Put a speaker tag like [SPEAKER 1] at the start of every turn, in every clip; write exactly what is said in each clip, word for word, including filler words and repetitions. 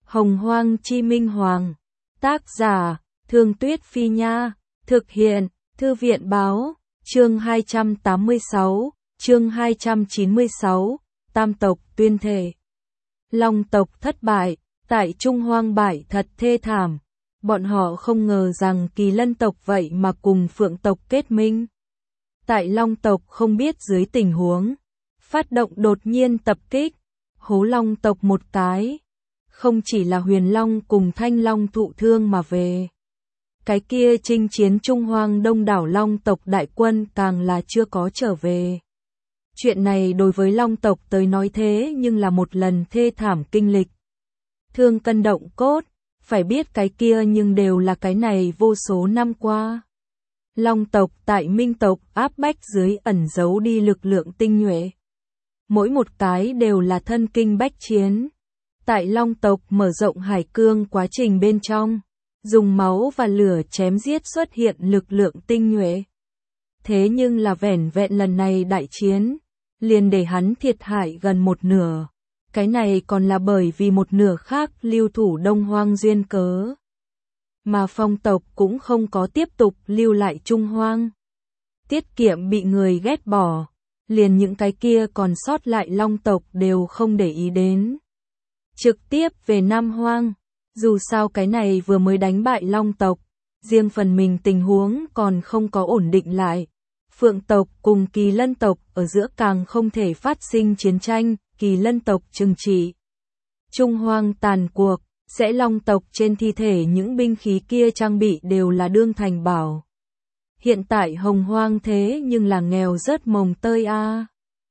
[SPEAKER 1] Hồng Hoang Chi Minh Hoàng. Tác giả, Thương Tuyết Phi Nha. Thực hiện, Thư viện Báo. Chương hai trăm tám mươi sáu, chương hai trăm chín mươi sáu, Tam tộc tuyên thể. Long tộc thất bại, tại Trung Hoang bại thật thê thảm. Bọn họ không ngờ rằng Kỳ Lân tộc vậy mà cùng Phượng tộc kết minh. Tại Long tộc không biết dưới tình huống, phát động đột nhiên tập kích, hố Long tộc một cái. Không chỉ là Huyền Long cùng Thanh Long thụ thương mà về. Cái kia chinh chiến Trung Hoang đông đảo Long tộc đại quân càng là chưa có trở về. Chuyện này đối với Long tộc tới nói thế nhưng là một lần thê thảm kinh lịch. Thương cân động cốt, phải biết cái kia nhưng đều là cái này vô số năm qua. Long tộc tại Minh tộc áp bách dưới ẩn giấu đi lực lượng tinh nhuệ. Mỗi một cái đều là thân kinh bách chiến. Tại Long tộc mở rộng hải cương quá trình bên trong, dùng máu và lửa chém giết xuất hiện lực lượng tinh nhuệ. Thế nhưng là vẻn vẹn lần này đại chiến, liền để hắn thiệt hại gần một nửa. Cái này còn là bởi vì một nửa khác lưu thủ Đông Hoang duyên cớ. Mà Phong tộc cũng không có tiếp tục lưu lại Trung Hoang. Tiết kiệm bị người ghét bỏ, liền những cái kia còn sót lại Long tộc đều không để ý đến. Trực tiếp về Nam Hoang, dù sao cái này vừa mới đánh bại Long tộc, riêng phần mình tình huống còn không có ổn định lại. Phượng tộc cùng Kỳ Lân tộc ở giữa càng không thể phát sinh chiến tranh, Kỳ Lân tộc trừng trị. Trung Hoang tàn cuộc, sẽ Long tộc trên thi thể những binh khí kia trang bị đều là đương thành bảo. Hiện tại Hồng Hoang thế nhưng là nghèo rớt mồng tơi a. À.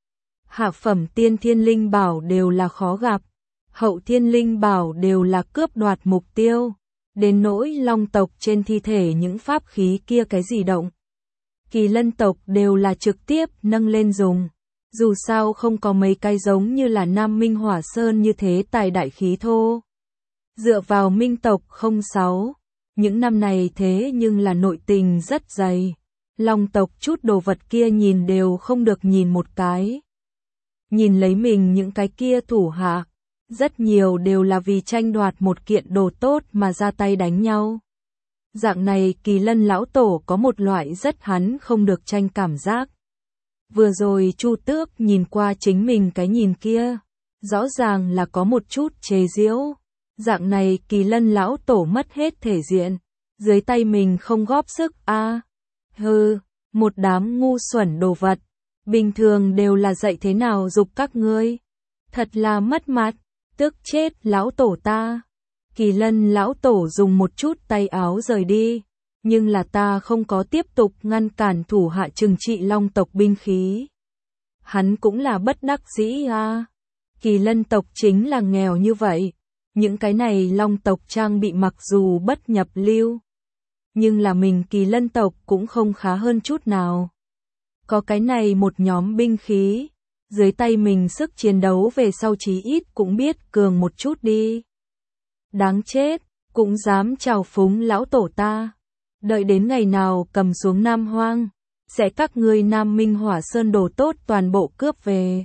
[SPEAKER 1] Hạ phẩm tiên thiên linh bảo đều là khó gặp. Hậu thiên linh bảo đều là cướp đoạt mục tiêu, đến nỗi Long tộc trên thi thể những pháp khí kia cái gì động. Kỳ Lân tộc đều là trực tiếp nâng lên dùng, dù sao không có mấy cái giống như là Nam Minh Hỏa Sơn như thế tài đại khí thô. Dựa vào Minh tộc không sáu, những năm này thế nhưng là nội tình rất dày, Long tộc chút đồ vật kia nhìn đều không được nhìn một cái. Nhìn lấy mình những cái kia thủ hạ. Rất nhiều đều là vì tranh đoạt một kiện đồ tốt mà ra tay đánh nhau. Dạng này Kỳ Lân lão tổ có một loại rất hắn không được tranh cảm giác. Vừa rồi Chu Tước nhìn qua chính mình cái nhìn kia, rõ ràng là có một chút chế giễu. Dạng này Kỳ Lân lão tổ mất hết thể diện, dưới tay mình không góp sức a. À, hừ, một đám ngu xuẩn đồ vật, bình thường đều là dạy thế nào dục các ngươi. Thật là mất mặt. Tức chết lão tổ ta. Kỳ Lân lão tổ dùng một chút tay áo rời đi, nhưng là ta không có tiếp tục ngăn cản thủ hạ trừng trị Long tộc binh khí. Hắn cũng là bất đắc dĩ a. À. Kỳ Lân tộc chính là nghèo như vậy, những cái này Long tộc trang bị mặc dù bất nhập lưu, nhưng là mình Kỳ Lân tộc cũng không khá hơn chút nào. Có cái này một nhóm binh khí, dưới tay mình sức chiến đấu về sau chí ít cũng biết cường một chút đi. Đáng chết, cũng dám chào phúng lão tổ ta. Đợi đến ngày nào cầm xuống Nam Hoang, sẽ các ngươi Nam Minh Hỏa Sơn đồ tốt toàn bộ cướp về.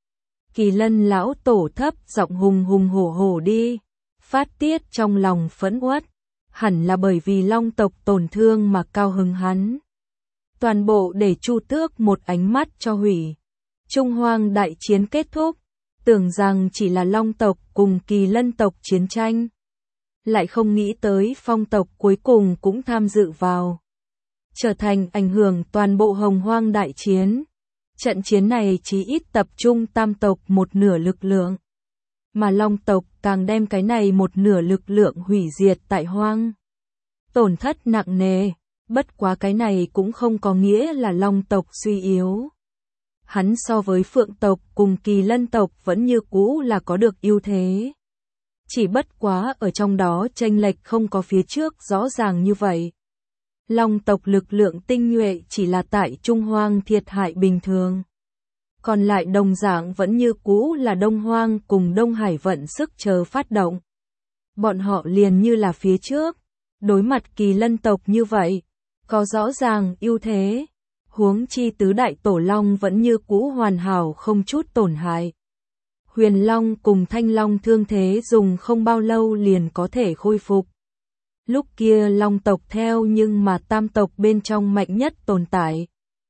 [SPEAKER 1] Kỳ Lân lão tổ thấp giọng hùng hùng hổ hổ đi, phát tiết trong lòng phẫn uất, hẳn là bởi vì Long tộc tổn thương mà cao hứng hắn. Toàn bộ để Chu Tước một ánh mắt cho hủy. Trung Hoang đại chiến kết thúc, tưởng rằng chỉ là Long tộc cùng Kỳ Lân tộc chiến tranh. Lại không nghĩ tới Phong tộc cuối cùng cũng tham dự vào. Trở thành ảnh hưởng toàn bộ Hồng Hoang đại chiến. Trận chiến này chỉ ít tập trung Tam tộc một nửa lực lượng. Mà Long tộc càng đem cái này một nửa lực lượng hủy diệt tại Hoang. Tổn thất nặng nề, bất quá cái này cũng không có nghĩa là Long tộc suy yếu. Hắn so với Phượng tộc cùng Kỳ Lân tộc vẫn như cũ là có được ưu thế. Chỉ bất quá ở trong đó chênh lệch không có phía trước rõ ràng như vậy. Long tộc lực lượng tinh nhuệ chỉ là tại Trung Hoang thiệt hại bình thường. Còn lại đồng dạng vẫn như cũ là Đông Hoang cùng Đông Hải vận sức chờ phát động. Bọn họ liền như là phía trước, đối mặt Kỳ Lân tộc như vậy, có rõ ràng ưu thế. Huống chi tứ đại tổ long vẫn như cũ hoàn hảo không chút tổn hại. Huyền Long cùng Thanh Long thương thế dùng không bao lâu liền có thể khôi phục. Lúc kia Long tộc theo nhưng mà Tam tộc bên trong mạnh nhất tồn tại.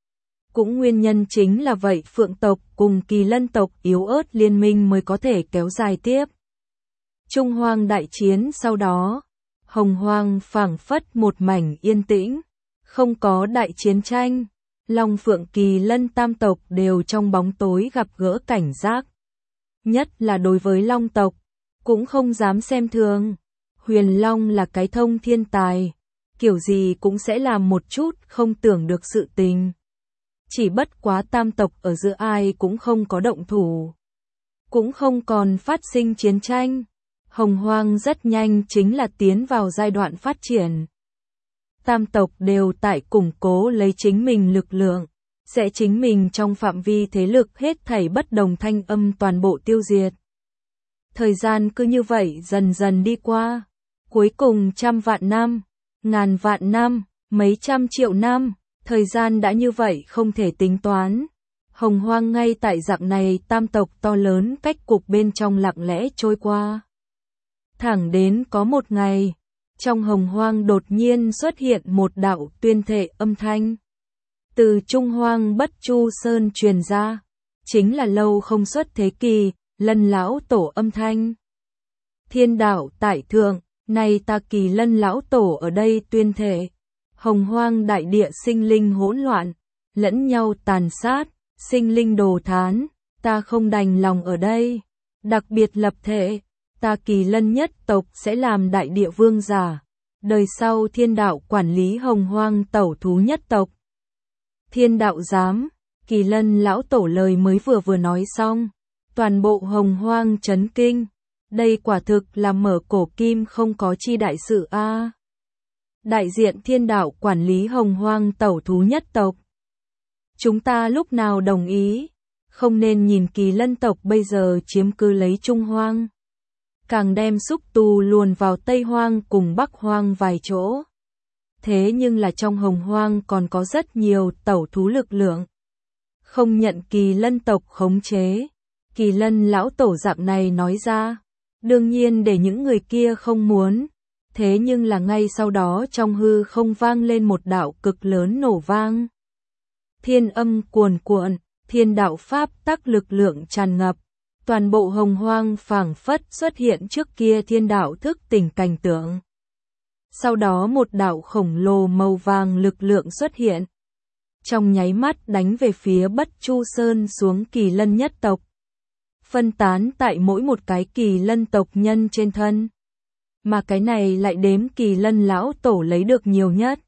[SPEAKER 1] Cũng nguyên nhân chính là vậy Phượng tộc cùng Kỳ Lân tộc yếu ớt liên minh mới có thể kéo dài tiếp. Trung Hoang đại chiến sau đó, Hồng Hoang phảng phất một mảnh yên tĩnh, không có đại chiến tranh. Long Phượng Kỳ Lân Tam tộc đều trong bóng tối gặp gỡ cảnh giác. Nhất là đối với Long tộc, cũng không dám xem thường. Huyền Long là cái thông thiên tài, kiểu gì cũng sẽ làm một chút không tưởng được sự tình. Chỉ bất quá Tam tộc ở giữa ai cũng không có động thủ, cũng không còn phát sinh chiến tranh. Hồng Hoang rất nhanh chính là tiến vào giai đoạn phát triển. Tam tộc đều tại củng cố lấy chính mình lực lượng, sẽ chính mình trong phạm vi thế lực hết thảy bất đồng thanh âm toàn bộ tiêu diệt. Thời gian cứ như vậy dần dần đi qua, cuối cùng trăm vạn năm, ngàn vạn năm, mấy trăm triệu năm, thời gian đã như vậy không thể tính toán. Hồng Hoang ngay tại dạng này tam tộc to lớn cách cục bên trong lặng lẽ trôi qua. Thẳng đến có một ngày, trong Hồng Hoang đột nhiên xuất hiện một đạo tuyên thệ âm thanh. Từ Trung Hoang Bất Chu Sơn truyền ra, chính là lâu không xuất thế Kỳ Lân lão tổ âm thanh. Thiên đạo tại thượng, nay ta Kỳ Lân lão tổ ở đây tuyên thệ. Hồng Hoang đại địa sinh linh hỗn loạn, lẫn nhau tàn sát, sinh linh đồ thán, ta không đành lòng ở đây, đặc biệt lập thể. Ta Kỳ Lân nhất tộc sẽ làm đại địa vương giả, đời sau thiên đạo quản lý Hồng Hoang tẩu thú nhất tộc. Thiên đạo giám, Kỳ Lân lão tổ lời mới vừa vừa nói xong, toàn bộ Hồng Hoang chấn kinh, đây quả thực là mở cổ kim không có chi đại sự a. À. Đại diện thiên đạo quản lý Hồng Hoang tẩu thú nhất tộc. Chúng ta lúc nào đồng ý, không nên nhìn Kỳ Lân tộc bây giờ chiếm cứ lấy Trung Hoang. Càng đem xúc tu luồn vào Tây Hoang cùng Bắc Hoang vài chỗ. Thế nhưng là trong Hồng Hoang còn có rất nhiều tẩu thú lực lượng. Không nhận Kỳ Lân tộc khống chế. Kỳ Lân lão tổ dạng này nói ra. Đương nhiên để những người kia không muốn. Thế nhưng là ngay sau đó trong hư không vang lên một đạo cực lớn nổ vang. Thiên âm cuồn cuộn, thiên đạo pháp tắc lực lượng tràn ngập. Toàn bộ Hồng Hoang phảng phất xuất hiện trước kia thiên đạo thức tỉnh cảnh tượng. Sau đó một đạo khổng lồ màu vàng lực lượng xuất hiện. Trong nháy mắt đánh về phía Bất Chu Sơn xuống Kỳ Lân nhất tộc. Phân tán tại mỗi một cái Kỳ Lân tộc nhân trên thân. Mà cái này lại đếm Kỳ Lân lão tổ lấy được nhiều nhất.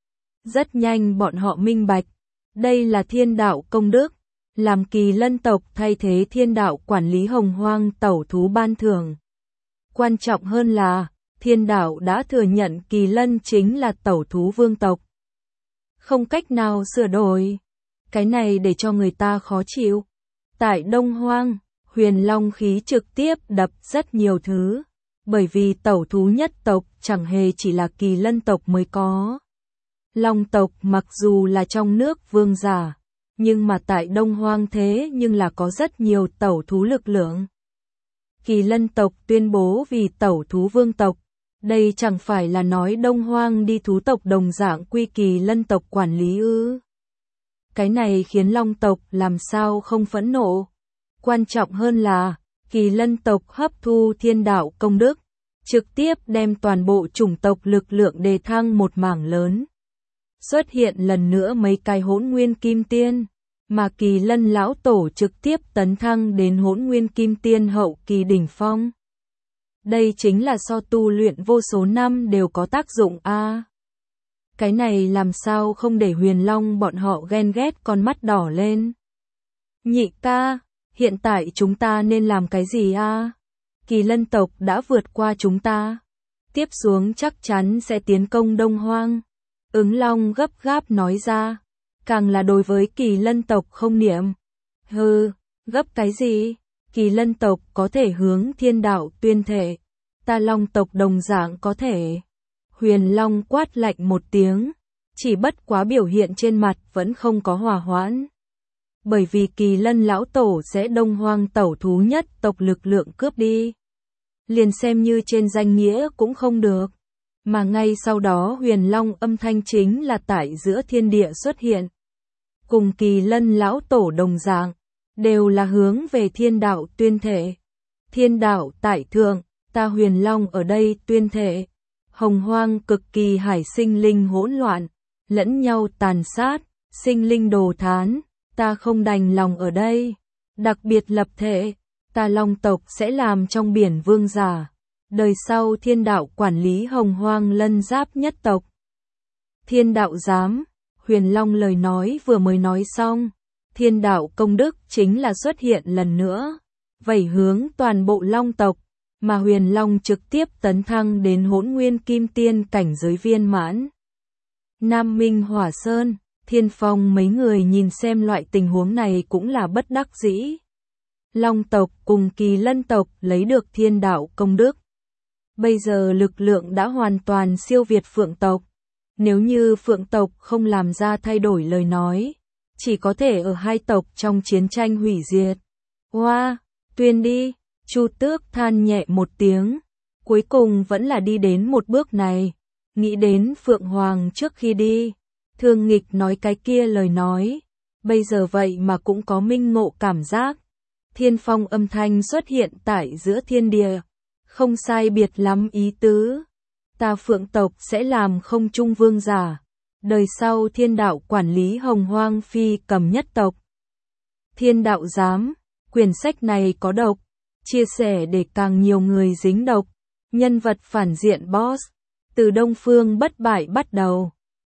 [SPEAKER 1] Rất nhanh bọn họ minh bạch. Đây là thiên đạo công đức. Làm Kỳ Lân tộc thay thế thiên đạo quản lý Hồng Hoang tẩu thú ban thưởng. Quan trọng hơn là, thiên đạo đã thừa nhận Kỳ Lân chính là tẩu thú vương tộc. Không cách nào sửa đổi. Cái này để cho người ta khó chịu. Tại Đông Hoang, Huyền Long khí trực tiếp đập rất nhiều thứ. Bởi vì tẩu thú nhất tộc chẳng hề chỉ là Kỳ Lân tộc mới có. Long tộc mặc dù là trong nước vương giả. Nhưng mà tại Đông Hoang thế nhưng là có rất nhiều tẩu thú lực lượng. Kỳ Lân tộc tuyên bố vì tẩu thú vương tộc. Đây chẳng phải là nói Đông Hoang đi thú tộc đồng dạng quy Kỳ Lân tộc quản lý ư. Cái này khiến Long tộc làm sao không phẫn nộ. Quan trọng hơn là, Kỳ Lân tộc hấp thu thiên đạo công đức. Trực tiếp đem toàn bộ chủng tộc lực lượng đề thăng một mảng lớn. Xuất hiện lần nữa mấy cái hỗn nguyên kim tiên, mà Kỳ Lân lão tổ trực tiếp tấn thăng đến hỗn nguyên kim tiên hậu kỳ đỉnh phong. Đây chính là so tu luyện vô số năm đều có tác dụng a. À, cái này làm sao không để Huyền Long bọn họ ghen ghét con mắt đỏ lên. Nhị ca, hiện tại chúng ta nên làm cái gì a? À? Kỳ Lân tộc đã vượt qua chúng ta. Tiếp xuống chắc chắn sẽ tiến công Đông Hoang. Ứng Long gấp gáp nói ra, càng là đối với Kỳ Lân tộc không niệm. Hừ, gấp cái gì? Kỳ Lân tộc có thể hướng thiên đạo tuyên thệ, ta Long tộc đồng dạng có thể. Huyền Long quát lạnh một tiếng, chỉ bất quá biểu hiện trên mặt vẫn không có hòa hoãn. bởi vì Kỳ Lân lão tổ sẽ Đông Hoang tẩu thú nhất tộc lực lượng cướp đi. Liền xem như trên danh nghĩa cũng không được. Mà ngay sau đó Huyền Long âm thanh chính là tại giữa thiên địa xuất hiện. Cùng Kỳ Lân lão tổ đồng dạng, đều là hướng về thiên đạo tuyên thể. Thiên đạo tại thượng, ta Huyền Long ở đây tuyên thể. Hồng hoang cực kỳ hải sinh linh hỗn loạn, lẫn nhau tàn sát, sinh linh đồ thán, ta không đành lòng ở đây. Đặc biệt lập thể, ta Long tộc sẽ làm trong biển vương giả. Đời sau thiên đạo quản lý hồng hoang lân giáp nhất tộc. Thiên đạo giám, Huyền Long lời nói vừa mới nói xong, thiên đạo công đức chính là xuất hiện lần nữa, vẩy hướng toàn bộ Long tộc, mà Huyền Long trực tiếp tấn thăng đến hỗn nguyên kim tiên cảnh giới viên mãn. Nam Minh Hỏa Sơn, Thiên Phong mấy người nhìn xem loại tình huống này cũng là bất đắc dĩ. Long tộc cùng Kỳ Lân tộc lấy được thiên đạo công đức. Bây giờ lực lượng đã hoàn toàn siêu việt Phượng tộc. Nếu như Phượng tộc không làm ra thay đổi lời nói, chỉ có thể ở hai tộc trong chiến tranh hủy diệt. Hoa, wow, tuyên đi, Chu Tước than nhẹ một tiếng, cuối cùng vẫn là đi đến một bước này, nghĩ đến Phượng Hoàng trước khi đi, Thương Nghịch nói cái kia lời nói, bây giờ vậy mà cũng có minh ngộ cảm giác. Thiên Phong âm thanh xuất hiện tại giữa thiên địa, không sai biệt lắm ý tứ. Ta Phượng tộc sẽ làm không trung vương giả, đời sau thiên đạo quản lý hồng hoang phi cầm nhất tộc. Thiên đạo giám, quyển sách này có độc, chia sẻ để càng nhiều người dính độc. Nhân vật phản diện boss, từ Đông Phương bất bại bắt đầu.